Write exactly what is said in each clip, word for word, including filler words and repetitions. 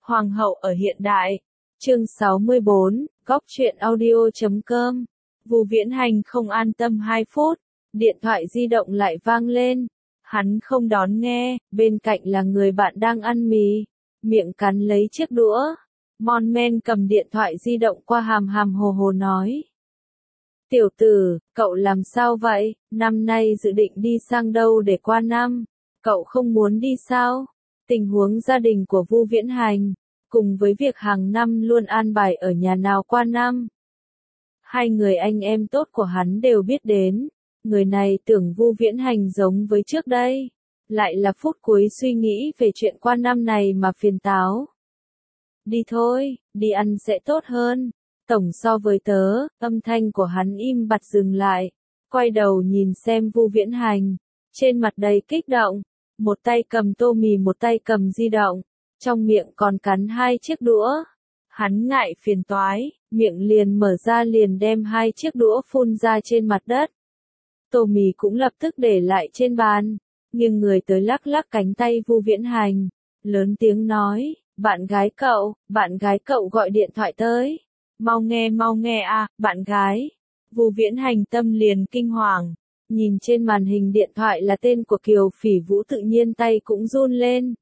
Hoàng hậu ở hiện đại. Chương sáu mươi bốn, góc truyện audio chấm com. Vu Viễn Hành không an tâm hai phút, điện thoại di động lại vang lên. Hắn không đón nghe, bên cạnh là người bạn đang ăn mì, miệng cắn lấy chiếc đũa. Mon Men cầm điện thoại di động qua hàm hàm hồ hồ nói. Tiểu tử, cậu làm sao vậy, năm nay dự định đi sang đâu để qua năm? Cậu không muốn đi sao? Tình huống gia đình của Vu Viễn Hành, cùng với việc hàng năm luôn an bài ở nhà nào qua năm. Hai người anh em tốt của hắn đều biết đến, người này tưởng Vu Viễn Hành giống với trước đây, lại là phút cuối suy nghĩ về chuyện qua năm này mà phiền táo. Đi thôi, đi ăn sẽ tốt hơn. Tổng so với tớ, âm thanh của hắn im bặt dừng lại, quay đầu nhìn xem Vu Viễn Hành, trên mặt đầy kích động, một tay cầm tô mì một tay cầm di động, trong miệng còn cắn hai chiếc đũa. Hắn ngại phiền toái, miệng liền mở ra liền đem hai chiếc đũa phun ra trên mặt đất. Tô mì cũng lập tức để lại trên bàn, nhưng người tới lắc lắc cánh tay Vu Viễn Hành, lớn tiếng nói, bạn gái cậu, bạn gái cậu gọi điện thoại tới. Mau nghe mau nghe à, bạn gái. Vu Viễn Hành tâm liền kinh hoàng, nhìn trên màn hình điện thoại là tên của Kiều Phỉ Vũ tự nhiên tay cũng run lên.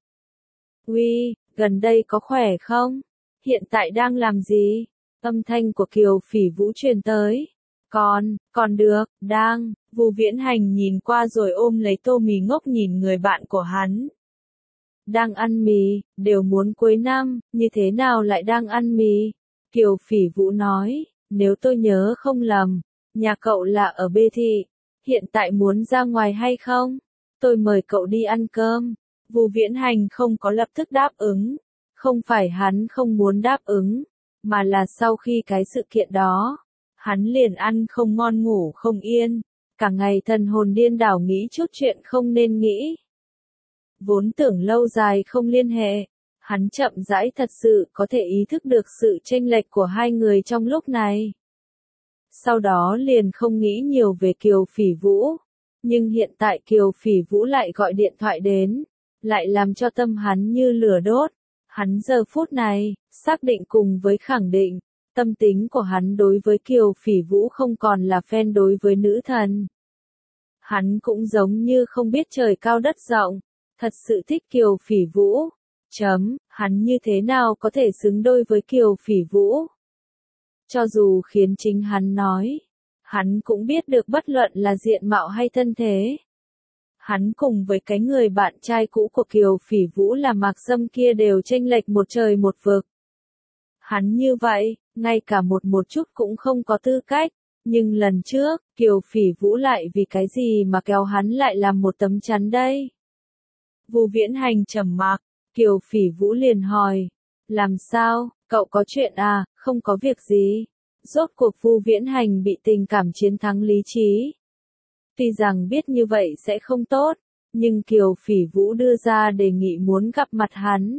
Uy, gần đây có khỏe không? Hiện tại đang làm gì? Âm thanh của Kiều Phỉ Vũ truyền tới. Còn, còn được, đang. Vu Viễn Hành nhìn qua rồi ôm lấy tô mì ngốc nhìn người bạn của hắn. Đang ăn mì, đều muốn cuối năm, như thế nào lại đang ăn mì? Kiều Phỉ Vũ nói, nếu tôi nhớ không lầm, nhà cậu là ở Bê Thị, hiện tại muốn ra ngoài hay không? Tôi mời cậu đi ăn cơm. Vu Viễn Hành không có lập tức đáp ứng, không phải hắn không muốn đáp ứng, mà là sau khi cái sự kiện đó, hắn liền ăn không ngon ngủ không yên, cả ngày thần hồn điên đảo nghĩ chút chuyện không nên nghĩ. Vốn tưởng lâu dài không liên hệ, hắn chậm rãi thật sự có thể ý thức được sự chênh lệch của hai người trong lúc này. Sau đó liền không nghĩ nhiều về Kiều Phỉ Vũ, nhưng hiện tại Kiều Phỉ Vũ lại gọi điện thoại đến, lại làm cho tâm hắn như lửa đốt. Hắn giờ phút này, xác định cùng với khẳng định, tâm tính của hắn đối với Kiều Phỉ Vũ không còn là fan đối với nữ thần. Hắn cũng giống như không biết trời cao đất rộng, thật sự thích Kiều Phỉ Vũ. Chấm, hắn như thế nào có thể xứng đôi với Kiều Phỉ Vũ? Cho dù khiến chính hắn nói, hắn cũng biết được bất luận là diện mạo hay thân thế. Hắn cùng với cái người bạn trai cũ của Kiều Phỉ Vũ là Mạc Sâm kia đều chênh lệch một trời một vực. Hắn như vậy, ngay cả một một chút cũng không có tư cách, nhưng lần trước, Kiều Phỉ Vũ lại vì cái gì mà kéo hắn lại làm một tấm chắn đây? Vu Viễn Hành trầm mặc, Kiều Phỉ Vũ liền hỏi, làm sao, cậu có chuyện à, không có việc gì. Rốt cuộc Vu Viễn Hành bị tình cảm chiến thắng lý trí. Tuy rằng biết như vậy sẽ không tốt, nhưng Kiều Phỉ Vũ đưa ra đề nghị muốn gặp mặt hắn.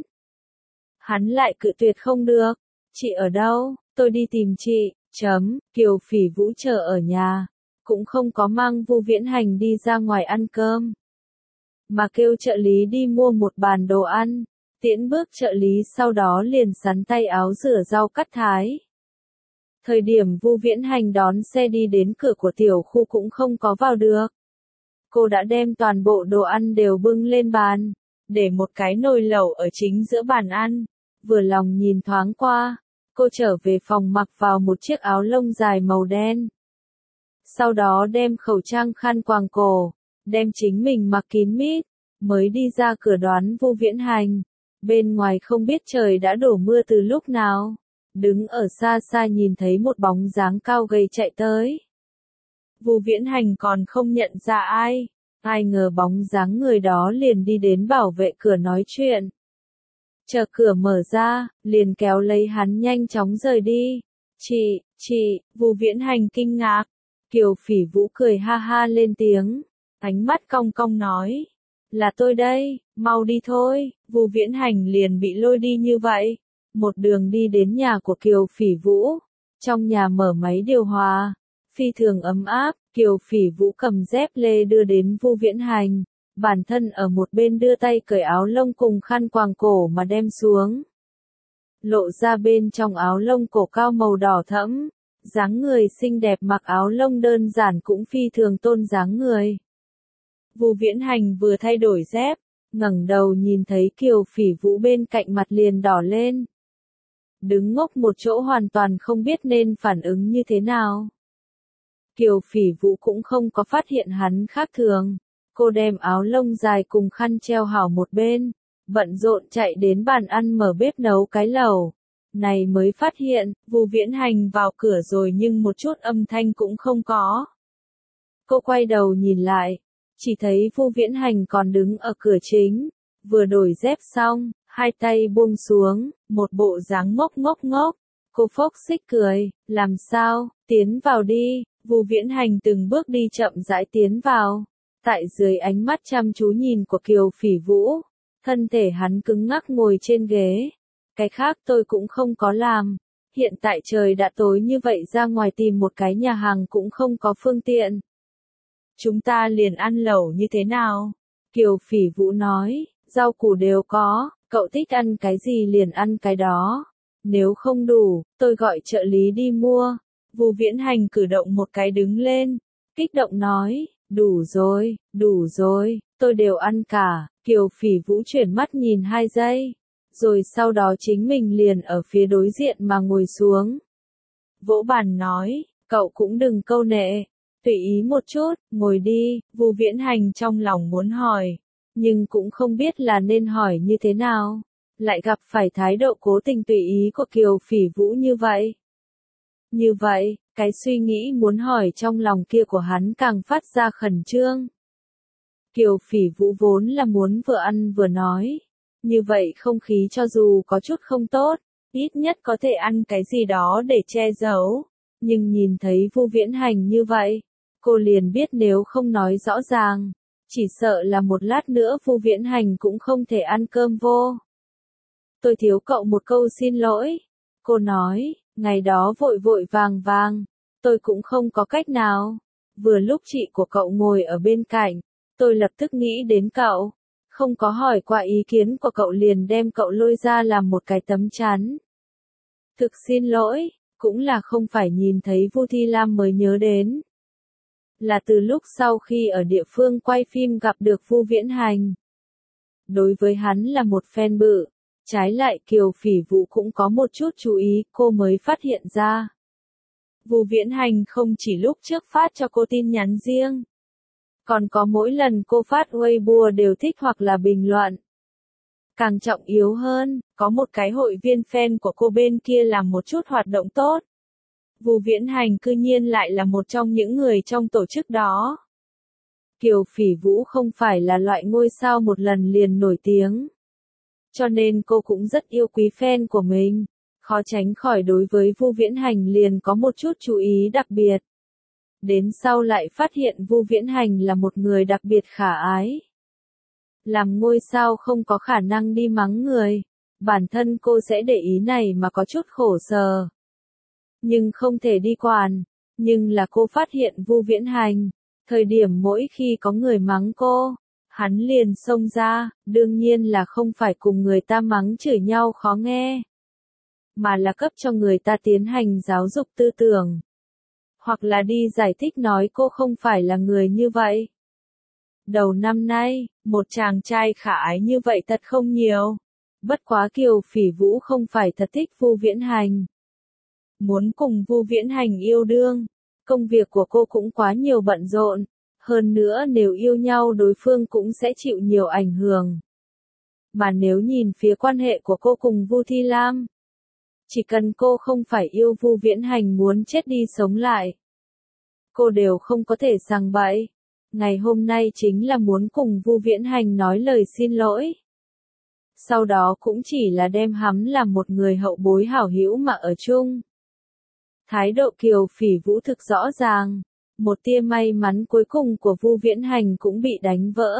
Hắn lại cự tuyệt không được. Chị ở đâu? Tôi đi tìm chị. Chấm, Kiều Phỉ Vũ chờ ở nhà, cũng không có mang Vu Viễn Hành đi ra ngoài ăn cơm, mà kêu trợ lý đi mua một bàn đồ ăn. Tiễn bước trợ lý sau đó liền sắn tay áo rửa rau cắt thái. Thời điểm Vu Viễn Hành đón xe đi đến cửa của tiểu khu cũng không có vào được. Cô đã đem toàn bộ đồ ăn đều bưng lên bàn, để một cái nồi lẩu ở chính giữa bàn ăn. Vừa lòng nhìn thoáng qua, cô trở về phòng mặc vào một chiếc áo lông dài màu đen. Sau đó đem khẩu trang khăn quàng cổ, đem chính mình mặc kín mít, mới đi ra cửa đoán Vu Viễn Hành. Bên ngoài không biết trời đã đổ mưa từ lúc nào, đứng ở xa xa nhìn thấy một bóng dáng cao gầy chạy tới. Vu Viễn Hành còn không nhận ra ai, ai ngờ bóng dáng người đó liền đi đến bảo vệ cửa nói chuyện. Chờ cửa mở ra, liền kéo lấy hắn nhanh chóng rời đi. Chị, chị, Vu Viễn Hành kinh ngạc. Kiều Phỉ Vũ cười ha ha lên tiếng, ánh mắt cong cong nói, là tôi đây, mau đi thôi. Vu Viễn Hành liền bị lôi đi như vậy, một đường đi đến nhà của Kiều Phỉ Vũ. Trong nhà mở máy điều hòa, phi thường ấm áp. Kiều Phỉ Vũ cầm dép lê đưa đến Vu Viễn Hành, bản thân ở một bên đưa tay cởi áo lông cùng khăn quàng cổ mà đem xuống. lộ ra bên trong áo lông cổ cao màu đỏ thẫm, dáng người xinh đẹp mặc áo lông đơn giản cũng phi thường tôn dáng người. Vu Viễn Hành vừa thay đổi dép, ngẩng đầu nhìn thấy Kiều Phỉ Vũ bên cạnh mặt liền đỏ lên. Đứng ngốc một chỗ hoàn toàn không biết nên phản ứng như thế nào. Kiều Phỉ Vũ cũng không có phát hiện hắn khác thường. Cô đem áo lông dài cùng khăn treo hảo một bên, bận rộn chạy đến bàn ăn mở bếp nấu cái lẩu. Này mới phát hiện, Vu Viễn Hành vào cửa rồi nhưng một chút âm thanh cũng không có. Cô quay đầu nhìn lại, chỉ thấy Vu Viễn Hành còn đứng ở cửa chính, vừa đổi dép xong, hai tay buông xuống, một bộ dáng ngốc ngốc ngốc. Cô phốc xích cười, làm sao, tiến vào đi. Vu Viễn Hành từng bước đi chậm rãi tiến vào. Tại dưới ánh mắt chăm chú nhìn của Kiều Phỉ Vũ, thân thể hắn cứng ngắc ngồi trên ghế. Cái khác tôi cũng không có làm. Hiện tại trời đã tối như vậy, ra ngoài tìm một cái nhà hàng cũng không có phương tiện. Chúng ta liền ăn lẩu như thế nào? Kiều Phỉ Vũ nói, rau củ đều có, cậu thích ăn cái gì liền ăn cái đó. Nếu không đủ, tôi gọi trợ lý đi mua. Vu Viễn Hành cử động một cái đứng lên, kích động nói, đủ rồi, đủ rồi, tôi đều ăn cả. Kiều Phỉ Vũ chuyển mắt nhìn hai giây, rồi sau đó chính mình liền ở phía đối diện mà ngồi xuống. Vỗ bàn nói, cậu cũng đừng câu nệ, tùy ý một chút, ngồi đi. Vu Viễn Hành trong lòng muốn hỏi, nhưng cũng không biết là nên hỏi như thế nào, lại gặp phải thái độ cố tình tùy ý của Kiều Phỉ Vũ như vậy. Như vậy, cái suy nghĩ muốn hỏi trong lòng kia của hắn càng phát ra khẩn trương. Kiều Phỉ Vũ vốn là muốn vừa ăn vừa nói. Như vậy không khí cho dù có chút không tốt, ít nhất có thể ăn cái gì đó để che giấu. Nhưng nhìn thấy Vu Viễn Hành như vậy, cô liền biết nếu không nói rõ ràng, chỉ sợ là một lát nữa Vu Viễn Hành cũng không thể ăn cơm vô. Tôi thiếu cậu một câu xin lỗi. Cô nói, ngày đó vội vội vàng vàng, tôi cũng không có cách nào. Vừa lúc chị của cậu ngồi ở bên cạnh, tôi lập tức nghĩ đến cậu. Không có hỏi qua ý kiến của cậu liền đem cậu lôi ra làm một cái tấm chắn. Thực xin lỗi, cũng là không phải nhìn thấy Vu Thi Lam mới nhớ đến. Là từ lúc sau khi ở địa phương quay phim gặp được Vu Viễn Hành. Đối với hắn là một fan bự, trái lại Kiều Phỉ Vũ cũng có một chút chú ý, cô mới phát hiện ra. Vu Viễn Hành không chỉ lúc trước phát cho cô tin nhắn riêng, còn có mỗi lần cô phát Weibo đều thích hoặc là bình luận. Càng trọng yếu hơn, có một cái hội viên fan của cô bên kia làm một chút hoạt động tốt. Vu Viễn Hành cư nhiên lại là một trong những người trong tổ chức đó. Kiều Phỉ Vũ không phải là loại ngôi sao một lần liền nổi tiếng. Cho nên cô cũng rất yêu quý fan của mình. Khó tránh khỏi đối với Vu Viễn Hành liền có một chút chú ý đặc biệt. Đến sau lại phát hiện Vu Viễn Hành là một người đặc biệt khả ái. Làm ngôi sao không có khả năng đi mắng người. Bản thân cô sẽ để ý này mà có chút khổ sở. Nhưng không thể đi quản. Nhưng là cô phát hiện Vu Viễn Hành. Thời điểm mỗi khi có người mắng cô, hắn liền xông ra, đương nhiên là không phải cùng người ta mắng chửi nhau khó nghe. Mà là cấp cho người ta tiến hành giáo dục tư tưởng. Hoặc là đi giải thích nói cô không phải là người như vậy. Đầu năm nay, một chàng trai khả ái như vậy thật không nhiều. Bất quá Kiều Phỉ Vũ không phải thật thích Vu Viễn Hành. Muốn cùng Vu Viễn Hành yêu đương, công việc của cô cũng quá nhiều bận rộn. Hơn nữa nếu yêu nhau đối phương cũng sẽ chịu nhiều ảnh hưởng. Mà nếu nhìn phía quan hệ của cô cùng Vu Thi Lam, chỉ cần cô không phải yêu Vu Viễn Hành muốn chết đi sống lại, cô đều không có thể sằng bậy. Ngày hôm nay chính là muốn cùng Vu Viễn Hành nói lời xin lỗi. Sau đó cũng chỉ là đem hắn làm một người hậu bối hảo hữu mà ở chung. Thái độ Kiều Phỉ Vũ thực rõ ràng. Một tia may mắn cuối cùng của Vu Viễn Hành cũng bị đánh vỡ.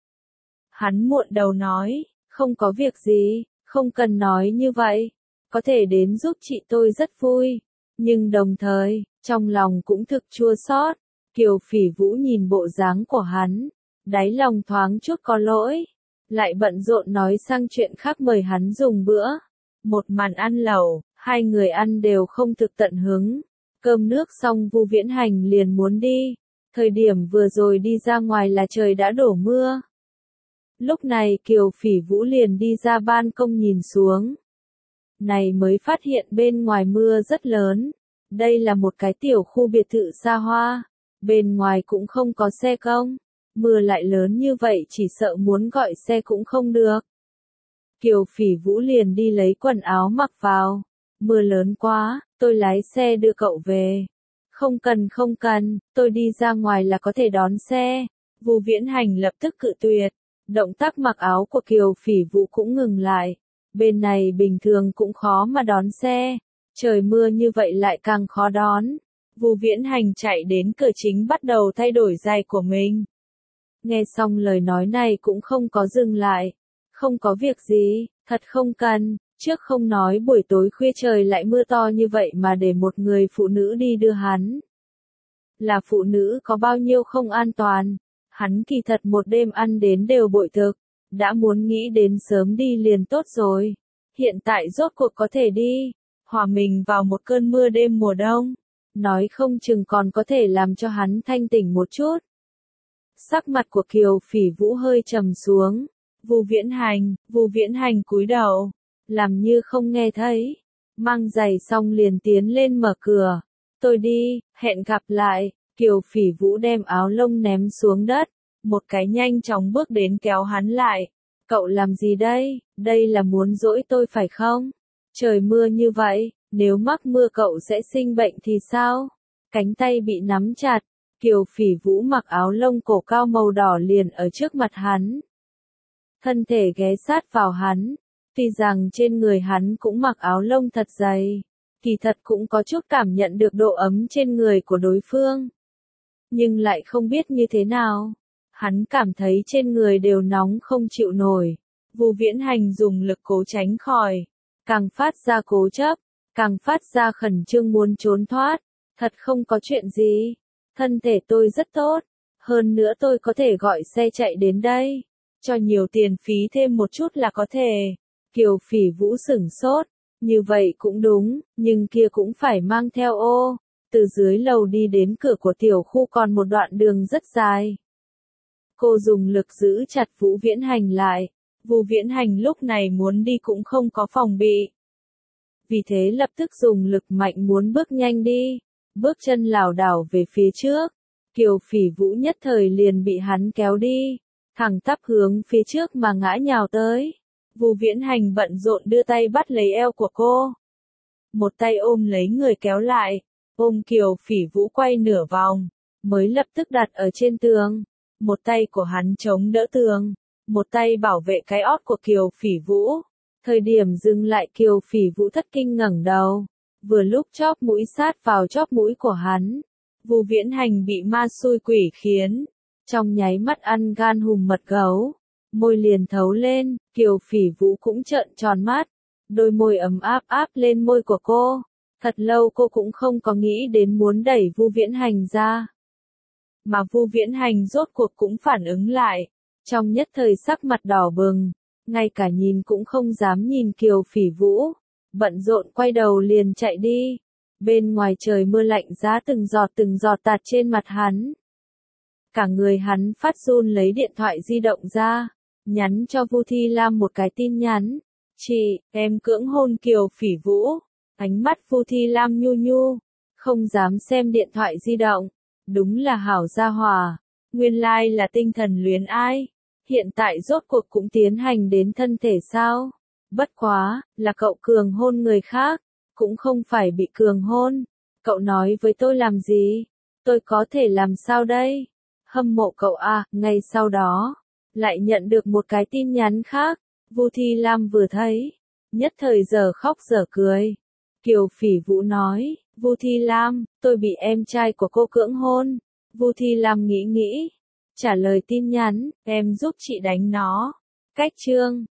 Hắn muộn đầu nói, không có việc gì, không cần nói như vậy. Có thể đến giúp chị tôi rất vui. Nhưng đồng thời, trong lòng cũng thực chua xót. Kiều Phỉ Vũ nhìn bộ dáng của hắn, đáy lòng thoáng chút có lỗi. Lại bận rộn nói sang chuyện khác mời hắn dùng bữa. Một màn ăn lẩu, hai người ăn đều không thực tận hứng. Cơm nước xong Vu Viễn Hành liền muốn đi. Thời điểm vừa rồi đi ra ngoài là trời đã đổ mưa. Lúc này Kiều Phỉ Vũ liền đi ra ban công nhìn xuống. Này mới phát hiện bên ngoài mưa rất lớn. Đây là một cái tiểu khu biệt thự xa hoa. Bên ngoài cũng không có xe công. Mưa lại lớn như vậy chỉ sợ muốn gọi xe cũng không được. Kiều Phỉ Vũ liền đi lấy quần áo mặc vào. Mưa lớn quá, tôi lái xe đưa cậu về. Không cần không cần, tôi đi ra ngoài là có thể đón xe. Vu Viễn Hành lập tức cự tuyệt. Động tác mặc áo của Kiều Phỉ Vũ cũng ngừng lại. Bên này bình thường cũng khó mà đón xe. Trời mưa như vậy lại càng khó đón. Vu Viễn Hành chạy đến cửa chính bắt đầu thay đổi giày của mình. Nghe xong lời nói này cũng không có dừng lại. Không có việc gì, thật không cần, trước không nói buổi tối khuya trời lại mưa to như vậy mà để một người phụ nữ đi đưa hắn. Là phụ nữ có bao nhiêu không an toàn, hắn kỳ thật một đêm ăn đến đều bội thực, đã muốn nghĩ đến sớm đi liền tốt rồi. Hiện tại rốt cuộc có thể đi, hòa mình vào một cơn mưa đêm mùa đông, nói không chừng còn có thể làm cho hắn thanh tỉnh một chút. Sắc mặt của Kiều Phỉ Vũ hơi trầm xuống. Vu Viễn Hành, Vu Viễn Hành cúi đầu, làm như không nghe thấy, mang giày xong liền tiến lên mở cửa. Tôi đi, hẹn gặp lại. Kiều Phỉ Vũ đem áo lông ném xuống đất, một cái nhanh chóng bước đến kéo hắn lại. Cậu làm gì đây, đây là muốn dỗi tôi phải không? Trời mưa như vậy, nếu mắc mưa cậu sẽ sinh bệnh thì sao? Cánh tay bị nắm chặt, Kiều Phỉ Vũ mặc áo lông cổ cao màu đỏ liền ở trước mặt hắn. Thân thể ghé sát vào hắn, tuy rằng trên người hắn cũng mặc áo lông thật dày, kỳ thật cũng có chút cảm nhận được độ ấm trên người của đối phương. Nhưng lại không biết như thế nào, hắn cảm thấy trên người đều nóng không chịu nổi. Vu Viễn Hành dùng lực cố tránh khỏi, càng phát ra cố chấp, càng phát ra khẩn trương muốn trốn thoát. Thật không có chuyện gì, thân thể tôi rất tốt, hơn nữa tôi có thể gọi xe chạy đến đây. Cho nhiều tiền phí thêm một chút là có thể. Kiều Phỉ Vũ sửng sốt. Như vậy cũng đúng, nhưng kia cũng phải mang theo ô. Từ dưới lầu đi đến cửa của tiểu khu còn một đoạn đường rất dài. Cô dùng lực giữ chặt Vu Viễn Hành lại. Vu Viễn Hành lúc này muốn đi cũng không có phòng bị. Vì thế lập tức dùng lực mạnh muốn bước nhanh đi. Bước chân lảo đảo về phía trước. Kiều Phỉ Vũ nhất thời liền bị hắn kéo đi. Thẳng tắp hướng phía trước mà ngã nhào tới. Vu Viễn Hành bận rộn đưa tay bắt lấy eo của cô. Một tay ôm lấy người kéo lại, ôm Kiều Phỉ Vũ quay nửa vòng, mới lập tức đặt ở trên tường. Một tay của hắn chống đỡ tường, một tay bảo vệ cái ót của Kiều Phỉ Vũ. Thời điểm dừng lại Kiều Phỉ Vũ thất kinh ngẩng đầu, vừa lúc chóp mũi sát vào chóp mũi của hắn. Vu Viễn Hành bị ma xui quỷ khiến. Trong nháy mắt ăn gan hùm mật gấu, môi liền thấu lên, Kiều Phỉ Vũ cũng trợn tròn mắt, đôi môi ấm áp áp lên môi của cô. Thật lâu cô cũng không có nghĩ đến muốn đẩy Vu Viễn Hành ra. Mà Vu Viễn Hành rốt cuộc cũng phản ứng lại, trong nhất thời sắc mặt đỏ bừng, ngay cả nhìn cũng không dám nhìn Kiều Phỉ Vũ, bận rộn quay đầu liền chạy đi. Bên ngoài trời mưa lạnh giá từng giọt từng giọt tạt trên mặt hắn. Cả người hắn phát run lấy điện thoại di động ra, nhắn cho Vu Thi Lam một cái tin nhắn. Chị, em cưỡng hôn Kiều Phỉ Vũ. Ánh mắt Vu Thi Lam nhu nhu, không dám xem điện thoại di động. Đúng là hảo gia hòa, nguyên lai là tinh thần luyến ai. Hiện tại rốt cuộc cũng tiến hành đến thân thể sao? Bất quá, là cậu cường hôn người khác, cũng không phải bị cường hôn. Cậu nói với tôi làm gì? Tôi có thể làm sao đây? Hâm mộ cậu à, ngay sau đó, lại nhận được một cái tin nhắn khác. Vu Thi Lam vừa thấy, nhất thời giờ khóc giờ cười. Kiều Phỉ Vũ nói, Vu Thi Lam, tôi bị em trai của cô cưỡng hôn. Vu Thi Lam nghĩ nghĩ, trả lời tin nhắn, em giúp chị đánh nó. Cách chương